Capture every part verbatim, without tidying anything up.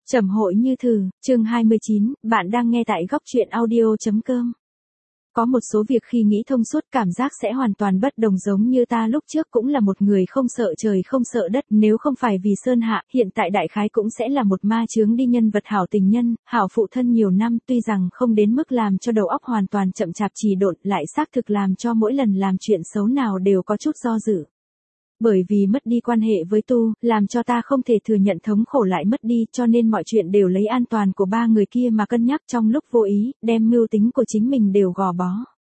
Trầm hội như thử, chương hai mươi chín, bạn đang nghe tại góc truyện audio.com. Có một số việc khi nghĩ thông suốt cảm giác sẽ hoàn toàn bất đồng, giống như ta lúc trước cũng là một người không sợ trời không sợ đất, nếu không phải vì Sơn Hạ, hiện tại đại khái cũng sẽ là một ma chướng đi nhân vật hảo tình nhân, hảo phụ thân nhiều năm, tuy rằng không đến mức làm cho đầu óc hoàn toàn chậm chạp trì độn, lại xác thực làm cho mỗi lần làm chuyện xấu nào đều có chút do dự. Bởi vì mất đi quan hệ với tu, làm cho ta không thể thừa nhận thống khổ lại mất đi, cho nên mọi chuyện đều lấy an toàn của ba người kia mà cân nhắc, trong lúc vô ý, đem mưu tính của chính mình đều gò bó.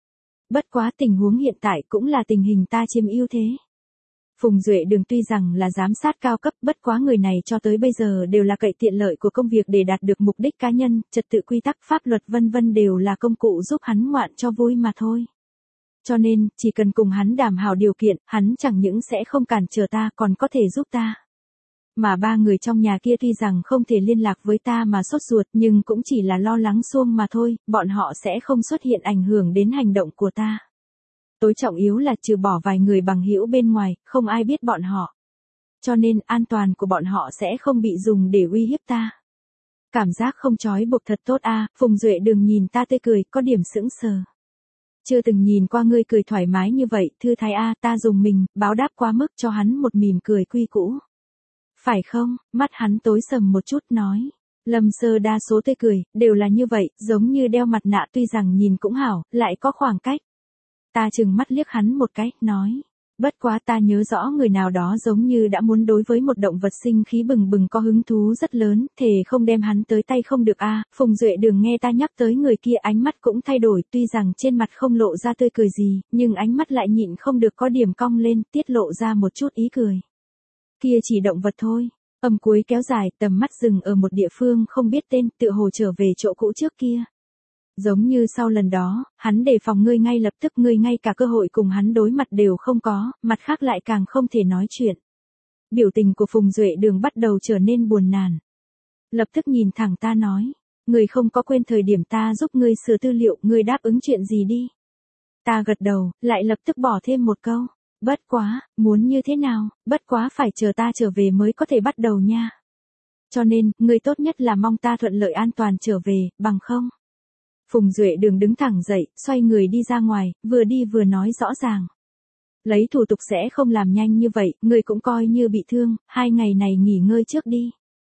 Bất quá tình huống hiện tại cũng là tình hình ta chiếm ưu thế. Phùng Duệ Đường tuy rằng là giám sát cao cấp, bất quá người này cho tới bây giờ đều là cậy tiện lợi của công việc để đạt được mục đích cá nhân, trật tự quy tắc pháp luật vân vân đều là công cụ giúp hắn ngoạn cho vui mà thôi. Cho nên, chỉ cần cùng hắn đàm hảo điều kiện, hắn chẳng những sẽ không cản trở ta còn có thể giúp ta. Mà ba người trong nhà kia tuy rằng không thể liên lạc với ta mà sốt ruột, nhưng cũng chỉ là lo lắng suông mà thôi, bọn họ sẽ không xuất hiện ảnh hưởng đến hành động của ta. Tối trọng yếu là trừ bỏ vài người bằng hữu bên ngoài, không ai biết bọn họ. Cho nên, an toàn của bọn họ sẽ không bị dùng để uy hiếp ta. Cảm giác không trói buộc thật tốt a. Phùng Duệ Đường nhìn ta tươi cười, có điểm sững sờ. Chưa từng nhìn qua ngươi cười thoải mái như vậy, thư thái a. Ta dùng mình, báo đáp quá mức cho hắn một mỉm cười quy cũ. Phải không? Mắt hắn tối sầm một chút nói. Lâm Sơ đa số tươi cười, đều là như vậy, giống như đeo mặt nạ, tuy rằng nhìn cũng hảo, lại có khoảng cách. Ta chừng mắt liếc hắn một cái, nói. Bất quá ta nhớ rõ người nào đó giống như đã muốn đối với một động vật sinh khí bừng bừng có hứng thú rất lớn, thề không đem hắn tới tay không được a. Phùng Duệ Đường nghe ta nhắc tới người kia ánh mắt cũng thay đổi, tuy rằng trên mặt không lộ ra tươi cười gì, nhưng ánh mắt lại nhịn không được có điểm cong lên, tiết lộ ra một chút ý cười. Kia chỉ động vật thôi. Âm cuối kéo dài, tầm mắt dừng ở một địa phương không biết tên, tựa hồ trở về chỗ cũ trước kia. Giống như sau lần đó, hắn đề phòng ngươi ngay lập tức, ngươi ngay cả cơ hội cùng hắn đối mặt đều không có, mặt khác lại càng không thể nói chuyện. Biểu tình của Phùng Duệ Đường bắt đầu trở nên buồn nản. Lập tức nhìn thẳng ta nói, ngươi không có quên thời điểm ta giúp ngươi sửa tư liệu, ngươi đáp ứng chuyện gì đi. Ta gật đầu, lại lập tức bỏ thêm một câu, bất quá, muốn như thế nào, bất quá phải chờ ta trở về mới có thể bắt đầu nha. Cho nên, ngươi tốt nhất là mong ta thuận lợi an toàn trở về, bằng không. Phùng Duệ Đường đứng thẳng dậy, xoay người đi ra ngoài, vừa đi vừa nói rõ ràng. Lấy thủ tục sẽ không làm nhanh như vậy, ngươi cũng coi như bị thương, hai ngày này nghỉ ngơi trước đi.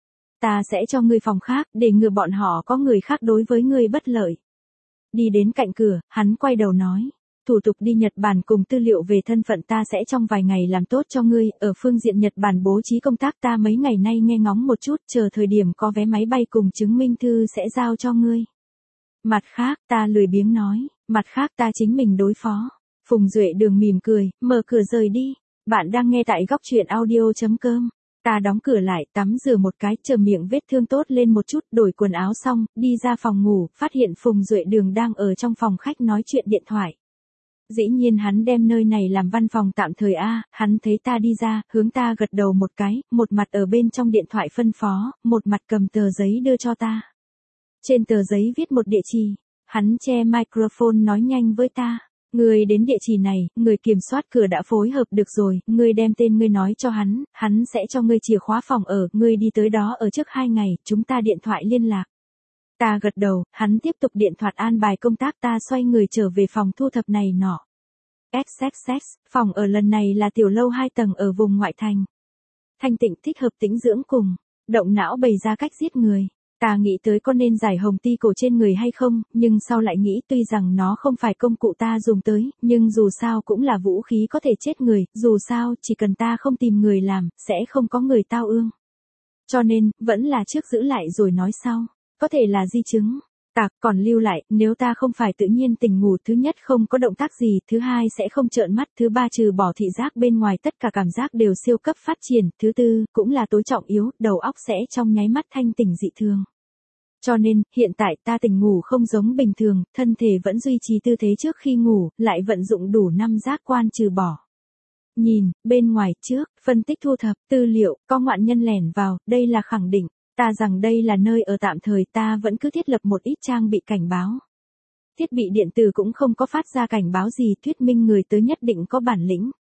Ta sẽ cho ngươi phòng khác, để ngừa bọn họ có người khác đối với ngươi bất lợi. Đi đến cạnh cửa, hắn quay đầu nói. Thủ tục đi Nhật Bản cùng tư liệu về thân phận ta sẽ trong vài ngày làm tốt cho ngươi, ở phương diện Nhật Bản bố trí công tác ta mấy ngày nay nghe ngóng một chút, chờ thời điểm có vé máy bay cùng chứng minh thư sẽ giao cho ngươi. Mặt khác, ta lười biếng nói, mặt khác ta chính mình đối phó. Phùng Duệ Đường mỉm cười, mở cửa rời đi. Bạn đang nghe tại góc truyện audio.com. Ta đóng cửa lại, tắm rửa một cái, chờ miệng vết thương tốt lên một chút, đổi quần áo xong, đi ra phòng ngủ, phát hiện Phùng Duệ Đường đang ở trong phòng khách nói chuyện điện thoại. Dĩ nhiên hắn đem nơi này làm văn phòng tạm thời a. Hắn thấy ta đi ra, hướng ta gật đầu một cái, một mặt ở bên trong điện thoại phân phó, một mặt cầm tờ giấy đưa cho ta. Trên tờ giấy viết một địa chỉ, hắn che microphone nói nhanh với ta, ngươi đến địa chỉ này, người kiểm soát cửa đã phối hợp được rồi, ngươi đem tên ngươi nói cho hắn, hắn sẽ cho ngươi chìa khóa phòng ở, ngươi đi tới đó ở trước hai ngày, chúng ta điện thoại liên lạc. Ta gật đầu, hắn tiếp tục điện thoại an bài công tác, ta xoay người trở về phòng thu thập này nọ. ích ích ích, phòng ở lần này là tiểu lâu hai tầng ở vùng ngoại thành. Thanh tịnh thích hợp tĩnh dưỡng cùng, động não bày ra cách giết người. Ta nghĩ tới có nên giải hồng ti cổ trên người hay không, nhưng sau lại nghĩ tuy rằng nó không phải công cụ ta dùng tới, nhưng dù sao cũng là vũ khí có thể chết người, dù sao chỉ cần ta không tìm người làm, sẽ không có người tao ương. Cho nên, vẫn là trước giữ lại rồi nói sau, có thể là di chứng. Ta còn lưu lại, nếu ta không phải tự nhiên tỉnh ngủ, thứ nhất không có động tác gì, thứ hai sẽ không trợn mắt, thứ ba trừ bỏ thị giác bên ngoài tất cả cảm giác đều siêu cấp phát triển, thứ tư, cũng là tối trọng yếu, đầu óc sẽ trong nháy mắt thanh tỉnh dị thường. Cho nên, hiện tại ta tỉnh ngủ không giống bình thường, thân thể vẫn duy trì tư thế trước khi ngủ, lại vận dụng đủ năm giác quan trừ bỏ. Nhìn, bên ngoài, trước, phân tích thu thập, tư liệu, có ngoạn nhân lẻn vào, đây là khẳng định. Ta rằng đây là nơi ở tạm thời, ta vẫn cứ thiết lập một ít trang bị cảnh báo. Thiết bị điện tử cũng không có phát ra cảnh báo gì, thuyết minh người tới nhất định có bản lĩnh.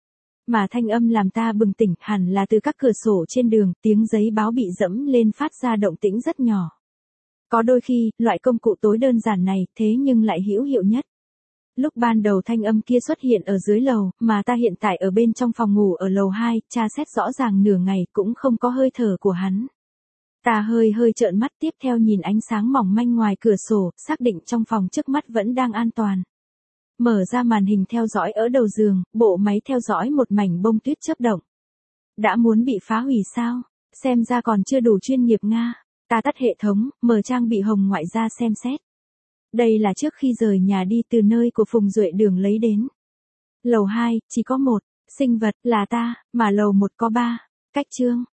Mà thanh âm làm ta bừng tỉnh hẳn là từ các cửa sổ trên đường, tiếng giấy báo bị dẫm lên phát ra động tĩnh rất nhỏ. Có đôi khi, loại công cụ tối đơn giản này, thế nhưng lại hữu hiệu nhất. Lúc ban đầu thanh âm kia xuất hiện ở dưới lầu, mà ta hiện tại ở bên trong phòng ngủ ở lầu hai, tra xét rõ ràng nửa ngày cũng không có hơi thở của hắn. Ta hơi hơi trợn mắt tiếp theo nhìn ánh sáng mỏng manh ngoài cửa sổ, xác định trong phòng trước mắt vẫn đang an toàn. Mở ra màn hình theo dõi ở đầu giường, bộ máy theo dõi một mảnh bông tuyết chớp động. Đã muốn bị phá hủy sao? Xem ra còn chưa đủ chuyên nghiệp Nga. Ta tắt hệ thống, mở trang bị hồng ngoại ra xem xét. Đây là trước khi rời nhà đi từ nơi của Phùng Duệ Đường lấy đến. Lầu hai, chỉ có một, sinh vật, là ta, mà lầu một có ba. Cách chương.